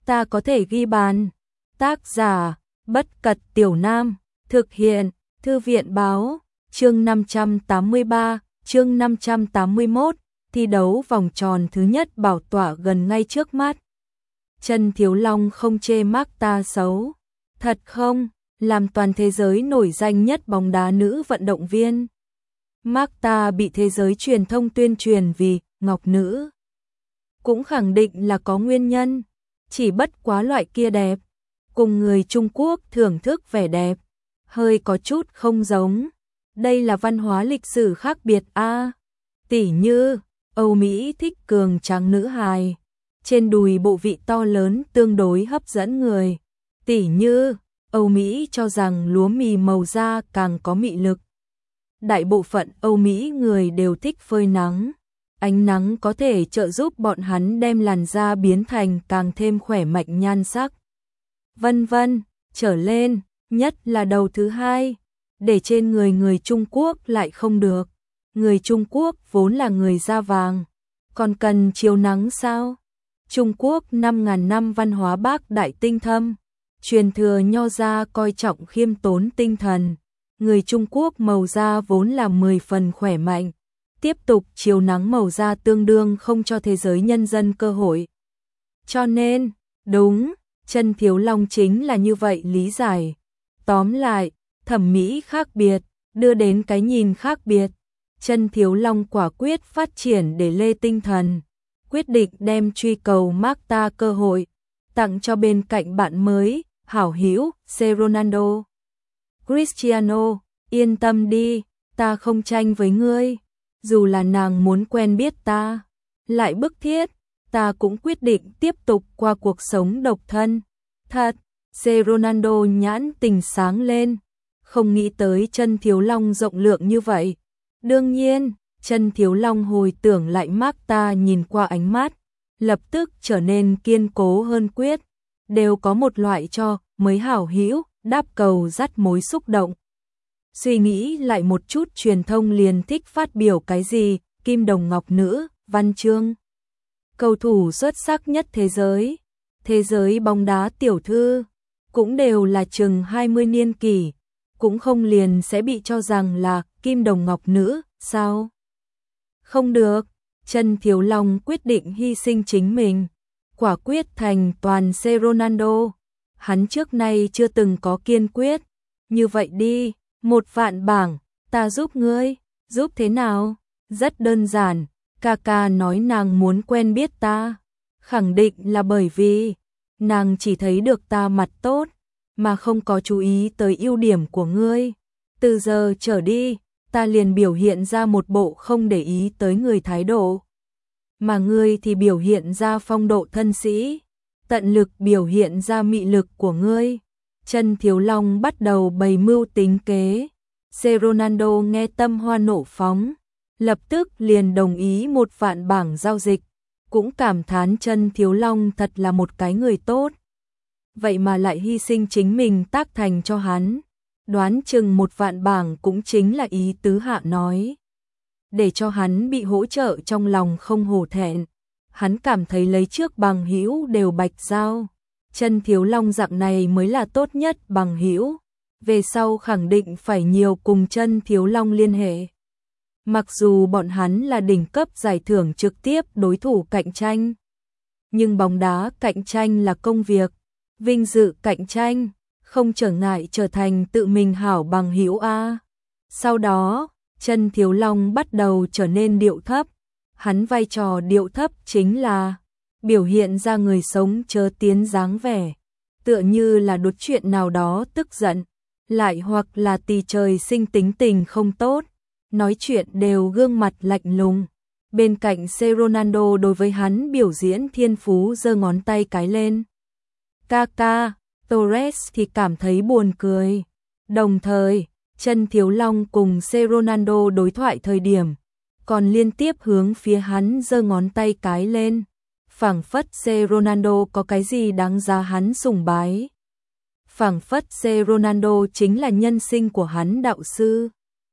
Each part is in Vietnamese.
ta có thể ghi bàn. Tác giả, Bất Cật Tiểu Nam, thực hiện, Thư viện Báo, chương 583, chương 581, thi đấu vòng tròn thứ nhất bảo tỏa gần ngay trước mắt. Trần Thiếu Long không chê Marta xấu. Thật không, làm toàn thế giới nổi danh nhất bóng đá nữ vận động viên. Marta bị thế giới truyền thông tuyên truyền vì ngọc nữ. Cũng khẳng định là có nguyên nhân, chỉ bất quá loại kia đẹp, cùng người Trung Quốc thưởng thức vẻ đẹp, hơi có chút không giống. Đây là văn hóa lịch sử khác biệt a. Tỉ như, Âu Mỹ thích cường tráng nữ hài, trên đùi bộ vị to lớn tương đối hấp dẫn người. Tỉ như, Âu Mỹ cho rằng lúa mì màu da càng có mị lực. Đại bộ phận Âu Mỹ người đều thích phơi nắng. Ánh nắng có thể trợ giúp bọn hắn đem làn da biến thành càng thêm khỏe mạnh nhan sắc. Vân vân, trở lên, nhất là đầu thứ hai, để trên người Trung Quốc lại không được. Người Trung Quốc vốn là người da vàng, còn cần chiếu nắng sao? Trung Quốc 5.000 năm văn hóa bác đại tinh thâm, truyền thừa nho gia coi trọng khiêm tốn tinh thần. Người Trung Quốc màu da vốn là 10 phần khỏe mạnh, tiếp tục chiếu nắng màu da tương đương không cho thế giới nhân dân cơ hội. Cho nên, đúng, Trần Thiếu Long chính là như vậy lý giải. Tóm lại, thẩm mỹ khác biệt, đưa đến cái nhìn khác biệt. Trần Thiếu Long quả quyết phát triển để lê tinh thần, quyết định đem truy cầu Marta cơ hội, tặng cho bên cạnh bạn mới, hảo hữu, Ronaldo. Cristiano, yên tâm đi, ta không tranh với ngươi. Dù là nàng muốn quen biết ta, lại bức thiết, ta cũng quyết định tiếp tục qua cuộc sống độc thân. Thật, Ronaldo nhãn tình sáng lên, không nghĩ tới Trần Thiếu Long rộng lượng như vậy. Đương nhiên, Trần Thiếu Long hồi tưởng lại Marta nhìn qua ánh mắt, lập tức trở nên kiên cố hơn quyết, đều có một loại cho mới hảo hữu, đáp cầu dắt mối xúc động. Suy nghĩ lại một chút, truyền thông liền thích phát biểu cái gì, kim đồng ngọc nữ, văn chương. Cầu thủ xuất sắc nhất thế giới bóng đá tiểu thư, cũng đều là chừng 20 niên kỷ, cũng không liền sẽ bị cho rằng là kim đồng ngọc nữ, sao? Không được, Trần Thiếu Long quyết định hy sinh chính mình, quả quyết thành toàn Ronaldo. Hắn trước nay chưa từng có kiên quyết. Như vậy đi, 1.000.000 bảng, ta giúp ngươi. Giúp thế nào? Rất đơn giản, Kaka nói nàng muốn quen biết ta, khẳng định là bởi vì nàng chỉ thấy được ta mặt tốt, mà không có chú ý tới ưu điểm của ngươi. Từ giờ trở đi, ta liền biểu hiện ra một bộ không để ý tới người thái độ, mà ngươi thì biểu hiện ra phong độ thân sĩ, tận lực biểu hiện ra mị lực của ngươi. Trần Thiếu Long bắt đầu bày mưu tính kế. Ronaldo nghe tâm hoa nộ phóng, lập tức liền đồng ý 1.000.000 bảng giao dịch, cũng cảm thán Trần Thiếu Long thật là một cái người tốt. Vậy mà lại hy sinh chính mình tác thành cho hắn, đoán chừng 1.000.000 bảng cũng chính là ý tứ hạ nói. Để cho hắn bị hỗ trợ trong lòng không hổ thẹn, hắn cảm thấy lấy trước bằng hữu đều bạch giao. Trần Thiếu Long dạng này mới là tốt nhất bằng hữu, về sau khẳng định phải nhiều cùng Trần Thiếu Long liên hệ. Mặc dù bọn hắn là đỉnh cấp giải thưởng trực tiếp đối thủ cạnh tranh, nhưng bóng đá cạnh tranh là công việc, vinh dự cạnh tranh, không trở ngại trở thành tự mình hảo bằng hữu a. Sau đó, Trần Thiếu Long bắt đầu trở nên điệu thấp, hắn vai trò điệu thấp chính là biểu hiện ra người sống chớ tiến dáng vẻ, tựa như là đột chuyện nào đó tức giận, lại hoặc là tì trời sinh tính tình không tốt, nói chuyện đều gương mặt lạnh lùng. Bên cạnh Ronaldo đối với hắn biểu diễn thiên phú giơ ngón tay cái lên. Kaka, Torres thì cảm thấy buồn cười. Đồng thời, Trần Thiếu Long cùng Ronaldo đối thoại thời điểm, còn liên tiếp hướng phía hắn giơ ngón tay cái lên, phảng phất Ronaldo có cái gì đáng giá hắn sùng bái. Phảng phất Ronaldo chính là nhân sinh của hắn đạo sư.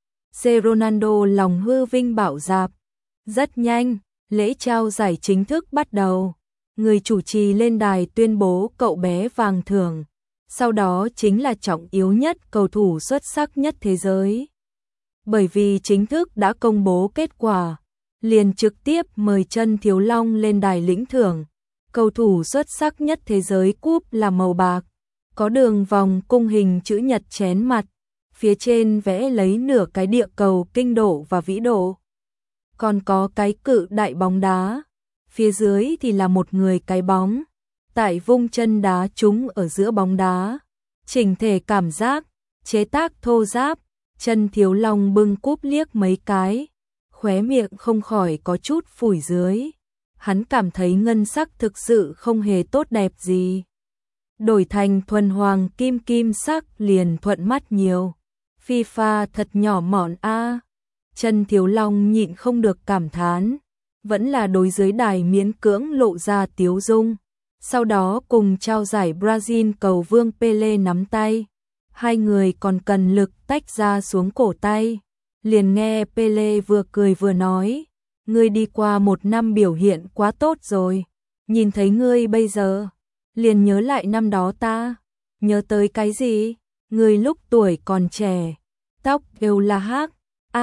Ronaldo lòng hư vinh bạo dạp. Rất nhanh, lễ trao giải chính thức bắt đầu. người chủ trì lên đài tuyên bố cậu bé vàng thưởng, sau đó chính là trọng yếu nhất cầu thủ xuất sắc nhất thế giới. Bởi vì chính thức đã công bố kết quả, liền trực tiếp mời Trân Thiếu Long lên đài lĩnh thưởng. Cầu thủ xuất sắc nhất thế giới cúp là màu bạc, có đường vòng cung hình chữ nhật chén mặt, phía trên vẽ lấy nửa cái địa cầu kinh độ và vĩ độ. Còn có cái cự đại bóng đá, phía dưới thì là một người cái bóng, tại vung chân đá trúng ở giữa bóng đá. Chỉnh thể cảm giác, chế tác thô ráp, Trân Thiếu Long bưng cúp liếc mấy cái, khóe miệng không khỏi có chút phủi dưới. Hắn cảm thấy ngân sắc thực sự không hề tốt đẹp gì. Đổi thành thuần hoàng kim kim sắc liền thuận mắt nhiều. FIFA thật nhỏ mọn a. Trân Thiếu Long nhịn không được cảm thán, vẫn là đối dưới đài miễn cưỡng lộ ra tiếu dung. Sau đó cùng trao giải Brazil cầu vương Pele nắm tay. Hai người còn cần lực tách ra xuống cổ tay. Liền nghe Pele vừa cười vừa nói, ngươi đi qua một năm biểu hiện quá tốt rồi. Nhìn thấy ngươi bây giờ, liền nhớ lại năm đó ta. Nhớ tới cái gì? Ngươi lúc tuổi còn trẻ, tóc đều là hắc.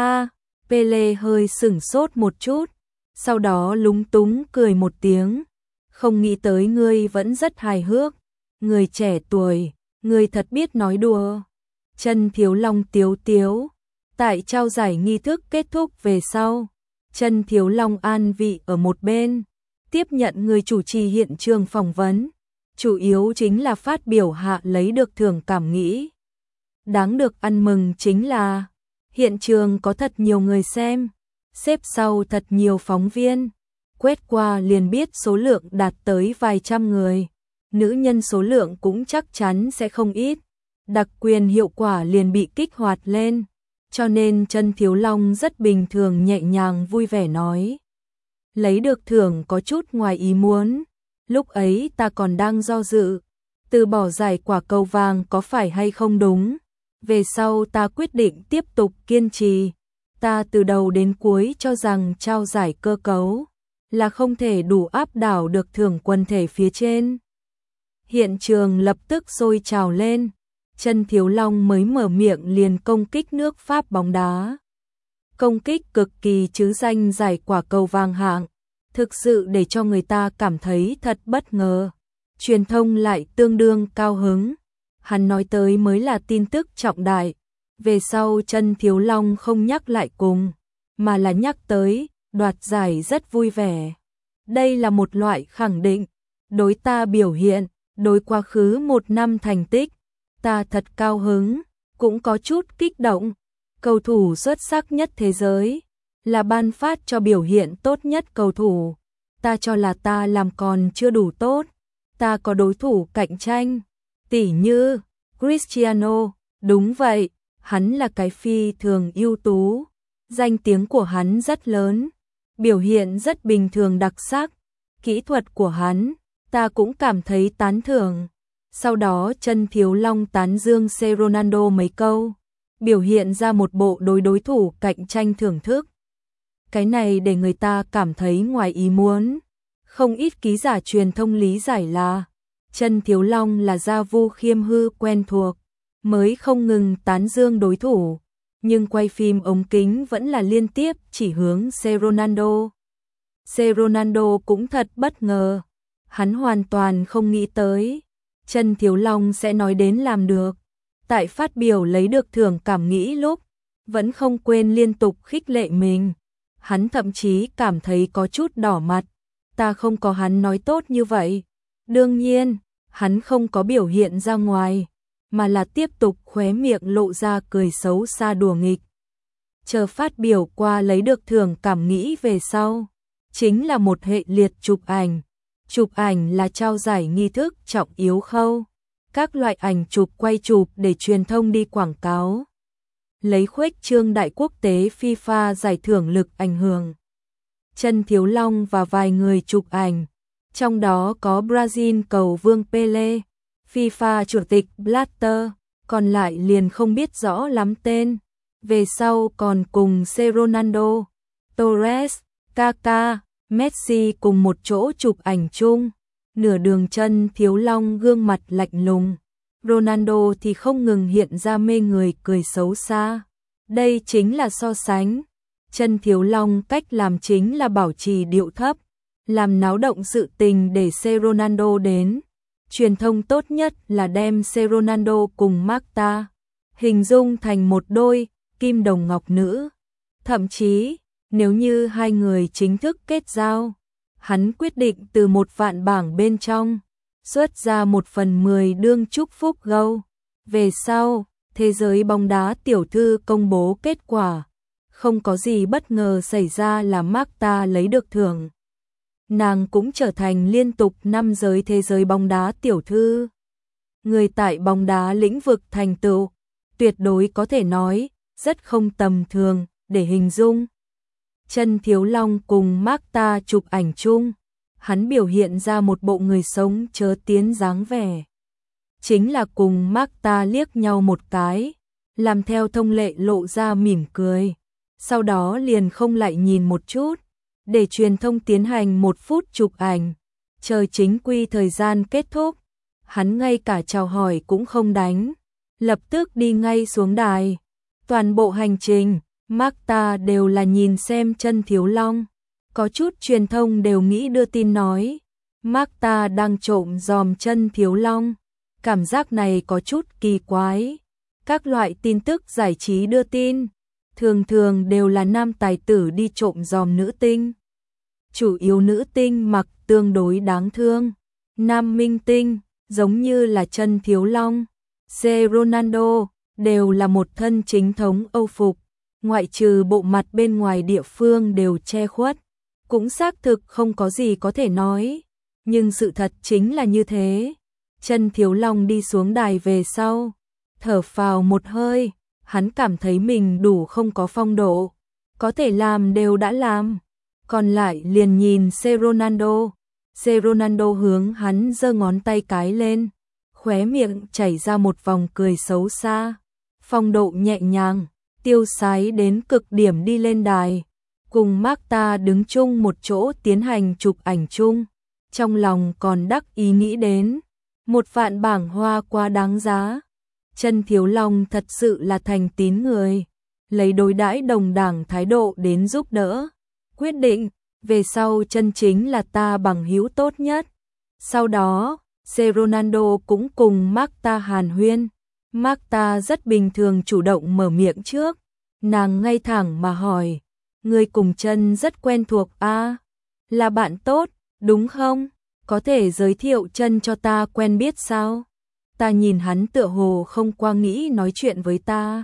Pele hơi sửng sốt một chút, sau đó lúng túng cười một tiếng. Không nghĩ tới ngươi vẫn rất hài hước. Người trẻ tuổi, ngươi thật biết nói đùa. Trân Thiếu Long tiếu tiếu. Tại trao giải nghi thức kết thúc về sau, Trân Thiếu Long an vị ở một bên, tiếp nhận người chủ trì hiện trường phỏng vấn. Chủ yếu chính là phát biểu hạ lấy được thưởng cảm nghĩ. Đáng được ăn mừng chính là hiện trường có thật nhiều người xem, xếp sau thật nhiều phóng viên. Quét qua liền biết số lượng đạt tới vài trăm người. Nữ nhân số lượng cũng chắc chắn sẽ không ít. Đặc quyền hiệu quả liền bị kích hoạt lên. Cho nên Trân Thiếu Long rất bình thường nhẹ nhàng vui vẻ nói. Lấy được thưởng có chút ngoài ý muốn. Lúc ấy ta còn đang do dự, từ bỏ giải quả cầu vàng có phải hay không đúng. Về sau ta quyết định tiếp tục kiên trì. Ta từ đầu đến cuối cho rằng trao giải cơ cấu là không thể đủ áp đảo được thưởng quần thể phía trên. Hiện trường lập tức sôi trào lên. Trân Thiếu Long mới mở miệng liền công kích nước Pháp bóng đá. Công kích cực kỳ chứ danh giải quả cầu vàng hạng, thực sự để cho người ta cảm thấy thật bất ngờ. Truyền thông lại tương đương cao hứng. Hắn nói tới mới là tin tức trọng đại. Về sau Trân Thiếu Long không nhắc lại cùng, mà là nhắc tới, đoạt giải rất vui vẻ. Đây là một loại khẳng định, đối ta biểu hiện, đối quá khứ một năm thành tích, ta thật cao hứng, cũng có chút kích động. Cầu thủ xuất sắc nhất thế giới, là ban phát cho biểu hiện tốt nhất cầu thủ. Ta cho là ta làm còn chưa đủ tốt, ta có đối thủ cạnh tranh, tỉ như Cristiano. Đúng vậy, hắn là cái phi thường ưu tú, danh tiếng của hắn rất lớn, biểu hiện rất bình thường đặc sắc, kỹ thuật của hắn, ta cũng cảm thấy tán thưởng. Sau đó Trân Thiếu Long tán dương C. Ronaldo mấy câu, biểu hiện ra một bộ đối thủ cạnh tranh thưởng thức. Cái này để người ta cảm thấy ngoài ý muốn. Không ít ký giả truyền thông lý giải là Trân Thiếu Long là gia vu khiêm hư quen thuộc, mới không ngừng tán dương đối thủ, nhưng quay phim ống kính vẫn là liên tiếp chỉ hướng C. Ronaldo. C. Ronaldo cũng thật bất ngờ, hắn hoàn toàn không nghĩ tới Trân Thiếu Long sẽ nói đến làm được. Tại phát biểu lấy được thưởng cảm nghĩ lúc, vẫn không quên liên tục khích lệ mình. Hắn thậm chí cảm thấy có chút đỏ mặt. Ta không có hắn nói tốt như vậy. Đương nhiên, hắn không có biểu hiện ra ngoài, mà là tiếp tục khóe miệng lộ ra cười xấu xa đùa nghịch. Chờ phát biểu qua lấy được thưởng cảm nghĩ về sau, chính là một hệ liệt chụp ảnh. Chụp ảnh là trao giải nghi thức trọng yếu khâu. Các loại ảnh chụp quay chụp để truyền thông đi quảng cáo. Lấy khuếch trương đại quốc tế FIFA giải thưởng lực ảnh hưởng. Trân Thiếu Long và vài người chụp ảnh. Trong đó có Brazil cầu vương Pele, FIFA chủ tịch Blatter, còn lại liền không biết rõ lắm tên. Về sau còn cùng C. Ronaldo, Torres, Kaká, Messi cùng một chỗ chụp ảnh chung. nửa đường chân Thiếu Long gương mặt lạnh lùng. Ronaldo thì không ngừng hiện ra mê người cười xấu xa. Đây chính là so sánh. Chân Thiếu Long cách làm chính là bảo trì điệu thấp, làm náo động sự tình để xe Ronaldo đến. Truyền thông tốt nhất là đem xe Ronaldo cùng Marta hình dung thành một đôi kim đồng ngọc nữ. Thậm chí, nếu như hai người chính thức kết giao, hắn quyết định từ 1 vạn bảng bên trong xuất ra 1/10 đương chúc phúc gâu. Về sau, thế giới bóng đá tiểu thư công bố kết quả. Không có gì bất ngờ xảy ra là Marta lấy được thưởng. Nàng cũng trở thành liên tục 5 giới thế giới bóng đá tiểu thư. Người tại bóng đá lĩnh vực thành tựu, tuyệt đối có thể nói, rất không tầm thường, để hình dung. Chân Thiếu Long cùng Marta chụp ảnh chung, hắn biểu hiện ra một bộ người sống chớ tiến dáng vẻ. Chính là cùng Marta liếc nhau một cái, làm theo thông lệ lộ ra mỉm cười. Sau đó liền không lại nhìn một chút, để truyền thông tiến hành 1 phút chụp ảnh. Chờ chính quy thời gian kết thúc, hắn ngay cả chào hỏi cũng không đánh, lập tức đi ngay xuống đài. Toàn bộ hành trình, Marta đều là nhìn xem chân Thiếu Long. Có chút truyền thông đều nghĩ đưa tin nói Marta đang trộm dòm chân Thiếu Long. Cảm giác này có chút kỳ quái. Các loại tin tức giải trí đưa tin thường thường đều là nam tài tử đi trộm dòm nữ tinh. Chủ yếu nữ tinh mặc tương đối đáng thương. Nam minh tinh, giống như là chân Thiếu Long, C. Ronaldo, đều là một thân chính thống Âu phục. Ngoại trừ bộ mặt bên ngoài địa phương đều che khuất. Cũng xác thực không có gì có thể nói. Nhưng sự thật chính là như thế. Chân Thiếu Long đi xuống đài về sau, thở phào một hơi. Hắn cảm thấy mình đủ không có phong độ, có thể làm đều đã làm, còn lại liền nhìn C. Ronaldo. C. Ronaldo hướng hắn giơ ngón tay cái lên, khóe miệng chảy ra một vòng cười xấu xa, phong độ nhẹ nhàng, tiêu sái đến cực điểm đi lên đài, cùng Marta đứng chung một chỗ tiến hành chụp ảnh chung, trong lòng còn đắc ý nghĩ đến, 1 vạn bảng hoa quá đáng giá. Chân Thiếu Long thật sự là thành tín người, lấy đối đãi đồng đẳng thái độ đến giúp đỡ. Quyết định, về sau chân chính là ta bằng hữu tốt nhất. Sau đó, C. Ronaldo cũng cùng Marta hàn huyên. Marta rất bình thường chủ động mở miệng trước. Nàng ngay thẳng mà hỏi, người cùng chân rất quen thuộc à? Là bạn tốt, đúng không? Có thể giới thiệu chân cho ta quen biết sao? Ta nhìn hắn tựa hồ không qua nghĩ nói chuyện với ta.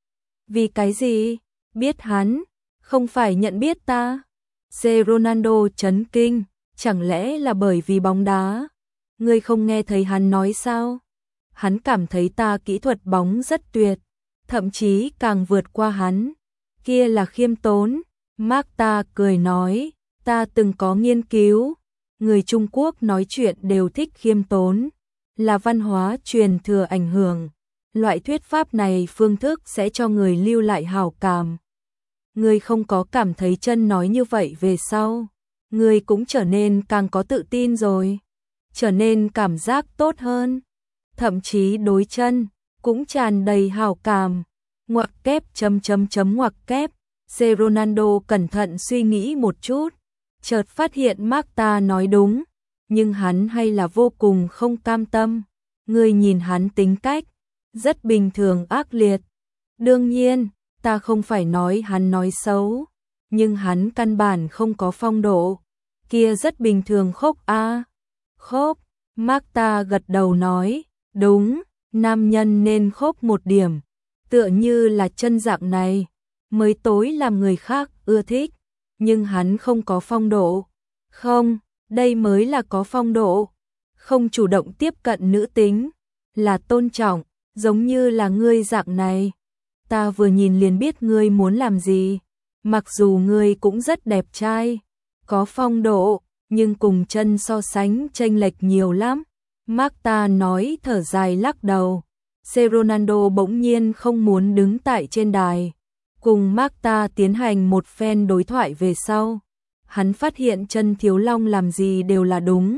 Vì cái gì? Biết hắn, không phải nhận biết ta. C. Ronaldo chấn kinh, chẳng lẽ là bởi vì bóng đá? Ngươi không nghe thấy hắn nói sao? Hắn cảm thấy ta kỹ thuật bóng rất tuyệt, thậm chí càng vượt qua hắn. Kia là khiêm tốn. Marta cười nói, ta từng có nghiên cứu. Người Trung Quốc nói chuyện đều thích khiêm tốn. Là văn hóa truyền thừa ảnh hưởng. Loại thuyết pháp này phương thức sẽ cho người lưu lại hảo cảm. Người không có cảm thấy chân nói như vậy về sau. Người cũng trở nên càng có tự tin rồi. Trở nên cảm giác tốt hơn. Thậm chí đối chân cũng tràn đầy hảo cảm. Ngoặc kép ngoặc kép. C. Ronaldo cẩn thận suy nghĩ một chút. Chợt phát hiện Marta nói đúng. Nhưng hắn hay là vô cùng không cam tâm. Người nhìn hắn tính cách, rất bình thường ác liệt. Đương nhiên, ta không phải nói hắn nói xấu, nhưng hắn căn bản không có phong độ. Kia rất bình thường khốc a. Khốc, Marta gật đầu nói, đúng, nam nhân nên khốc một điểm. Tựa như là chân dạng này, mới tối làm người khác ưa thích. Nhưng hắn không có phong độ. Không, đây mới là có phong độ. Không chủ động tiếp cận nữ tính, là tôn trọng, giống như là ngươi dạng này. Ta vừa nhìn liền biết ngươi muốn làm gì. Mặc dù ngươi cũng rất đẹp trai, có phong độ, nhưng cùng chân so sánh chênh lệch nhiều lắm. Marta nói thở dài lắc đầu. C. Ronaldo bỗng nhiên không muốn đứng tại trên đài. Cùng Marta tiến hành một phen đối thoại về sau. Hắn phát hiện chân Thiếu Long làm gì đều là đúng.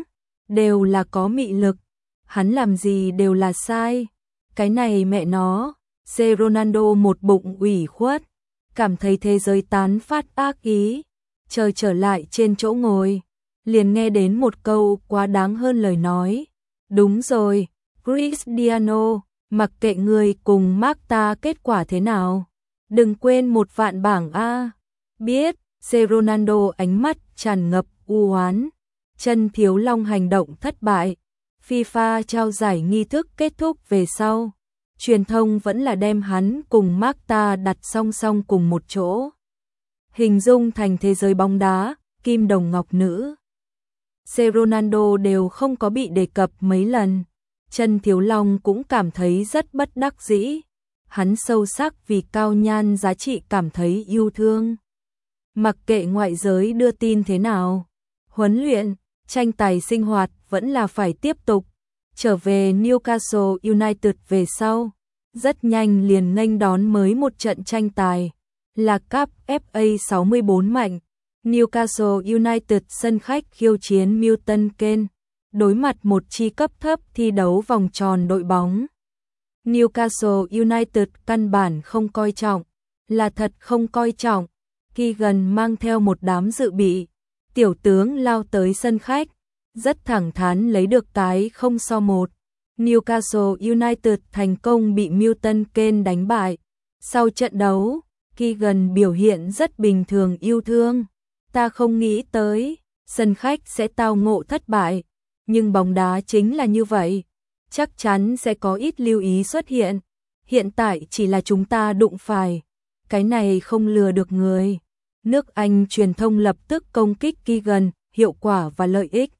đều là có mị lực, hắn làm gì đều là sai. Cái này mẹ nó, Ronaldo một bụng ủy khuất, cảm thấy thế giới tán phát ác ý, chờ trở lại trên chỗ ngồi, liền nghe đến một câu quá đáng hơn lời nói. Đúng rồi, Cristiano, mặc kệ người cùng Marta kết quả thế nào, đừng quên 1 vạn bảng A. Biết, Ronaldo ánh mắt tràn ngập u oán, chân thiếu long hành động thất bại. FIFA trao giải nghi thức kết thúc về sau, truyền thông vẫn là đem hắn cùng Marta đặt song song cùng một chỗ, hình dung thành thế giới bóng đá kim đồng ngọc nữ. Ronaldo đều không có bị đề cập mấy lần, chân thiếu long cũng cảm thấy rất bất đắc dĩ, hắn sâu sắc vì cao nhan giá trị cảm thấy yêu thương. Mặc kệ ngoại giới đưa tin thế nào, huấn luyện, tranh tài sinh hoạt vẫn là phải tiếp tục. Trở về Newcastle United về sau, rất nhanh liền nghênh đón mới một trận tranh tài, là Cup FA 64 mạnh. Newcastle United sân khách khiêu chiến Milton Keynes, đối mặt một chi cấp thấp thi đấu vòng tròn đội bóng. Newcastle United căn bản không coi trọng, là thật không coi trọng. Keegan mang theo một đám dự bị, tiểu tướng lao tới sân khách, rất thẳng thắn lấy được cái 0-1. Newcastle United thành công bị Milton Keynes đánh bại. Sau trận đấu, Keegan biểu hiện rất bình thường yêu thương. Ta không nghĩ tới, sân khách sẽ tao ngộ thất bại, nhưng bóng đá chính là như vậy, chắc chắn sẽ có ít lưu ý xuất hiện. Hiện tại chỉ là chúng ta đụng phải, cái này không lừa được người. Nước Anh truyền thông lập tức công kích Keegan, hiệu quả và lợi ích.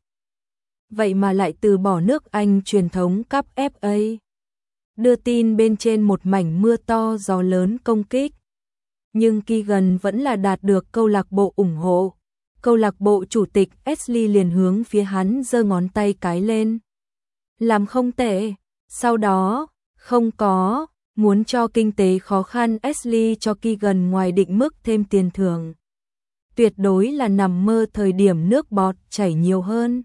Vậy mà lại từ bỏ nước Anh truyền thống Cup FA. Đưa tin bên trên một mảnh mưa to gió lớn công kích. Nhưng Keegan vẫn là đạt được câu lạc bộ ủng hộ. Câu lạc bộ chủ tịch Ashley liền hướng phía hắn giơ ngón tay cái lên. Làm không tệ. Sau đó, không có, muốn cho kinh tế khó khăn Ashley cho Keegan ngoài định mức thêm tiền thưởng. Tuyệt đối là nằm mơ thời điểm nước bọt chảy nhiều hơn.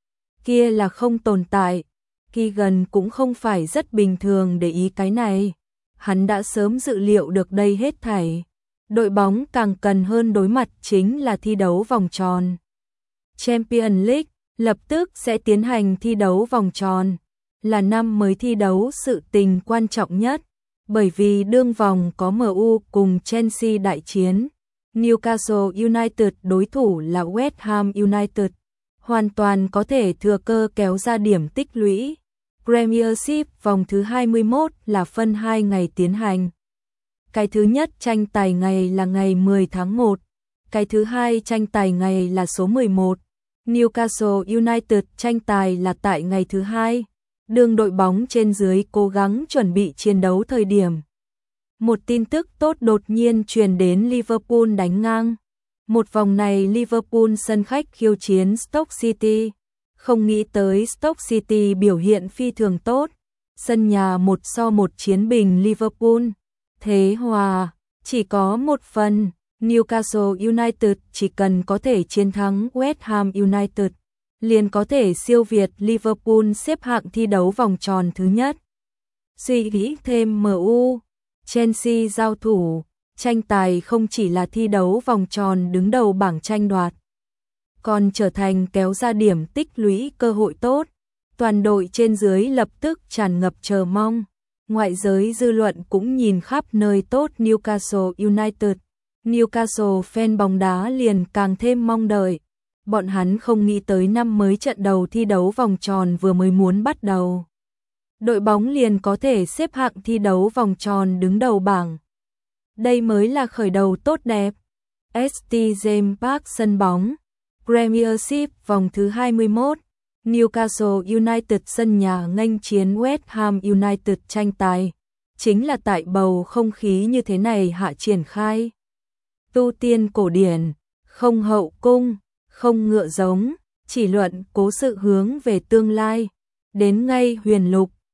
Kia là không tồn tại. Keegan cũng không phải rất bình thường để ý cái này. Hắn đã sớm dự liệu được đây hết thảy. Đội bóng càng cần hơn đối mặt chính là thi đấu vòng tròn. Champions League lập tức sẽ tiến hành thi đấu vòng tròn, là năm mới thi đấu sự tình quan trọng nhất, bởi vì đương vòng có MU cùng Chelsea đại chiến. Newcastle United đối thủ là West Ham United, hoàn toàn có thể thừa cơ kéo ra điểm tích lũy. Premiership vòng thứ 21 là phân 2 ngày tiến hành. Cái thứ nhất tranh tài ngày là ngày 10 tháng 1, cái thứ hai tranh tài ngày là số 11. Newcastle United tranh tài là tại ngày thứ hai. Đường đội bóng trên dưới cố gắng chuẩn bị chiến đấu thời điểm. Một tin tức tốt đột nhiên truyền đến Liverpool đánh ngang. Một vòng này Liverpool sân khách khiêu chiến Stoke City. Không nghĩ tới Stoke City biểu hiện phi thường tốt. Sân nhà 1-1 chiến bình Liverpool. Thế hòa, chỉ có một phần. Newcastle United chỉ cần có thể chiến thắng West Ham United, liền có thể siêu việt Liverpool xếp hạng thi đấu vòng tròn thứ nhất. Suy nghĩ thêm MU, Chelsea giao thủ, tranh tài không chỉ là thi đấu vòng tròn đứng đầu bảng tranh đoạt, còn trở thành kéo ra điểm tích lũy cơ hội tốt. Toàn đội trên dưới lập tức tràn ngập chờ mong. Ngoại giới dư luận cũng nhìn khắp nơi tốt Newcastle United. Newcastle fan bóng đá liền càng thêm mong đợi. Bọn hắn không nghĩ tới năm mới trận đầu thi đấu vòng tròn vừa mới muốn bắt đầu, đội bóng liền có thể xếp hạng thi đấu vòng tròn đứng đầu bảng. Đây mới là khởi đầu tốt đẹp. St James Park sân bóng, Premiership vòng thứ 21, Newcastle United sân nhà nghênh chiến West Ham United tranh tài. Chính là tại bầu không khí như thế này hạ triển khai. Tu tiên cổ điển, không hậu cung, không ngựa giống, chỉ luận cố sự hướng về tương lai. Đến ngay huyền lục,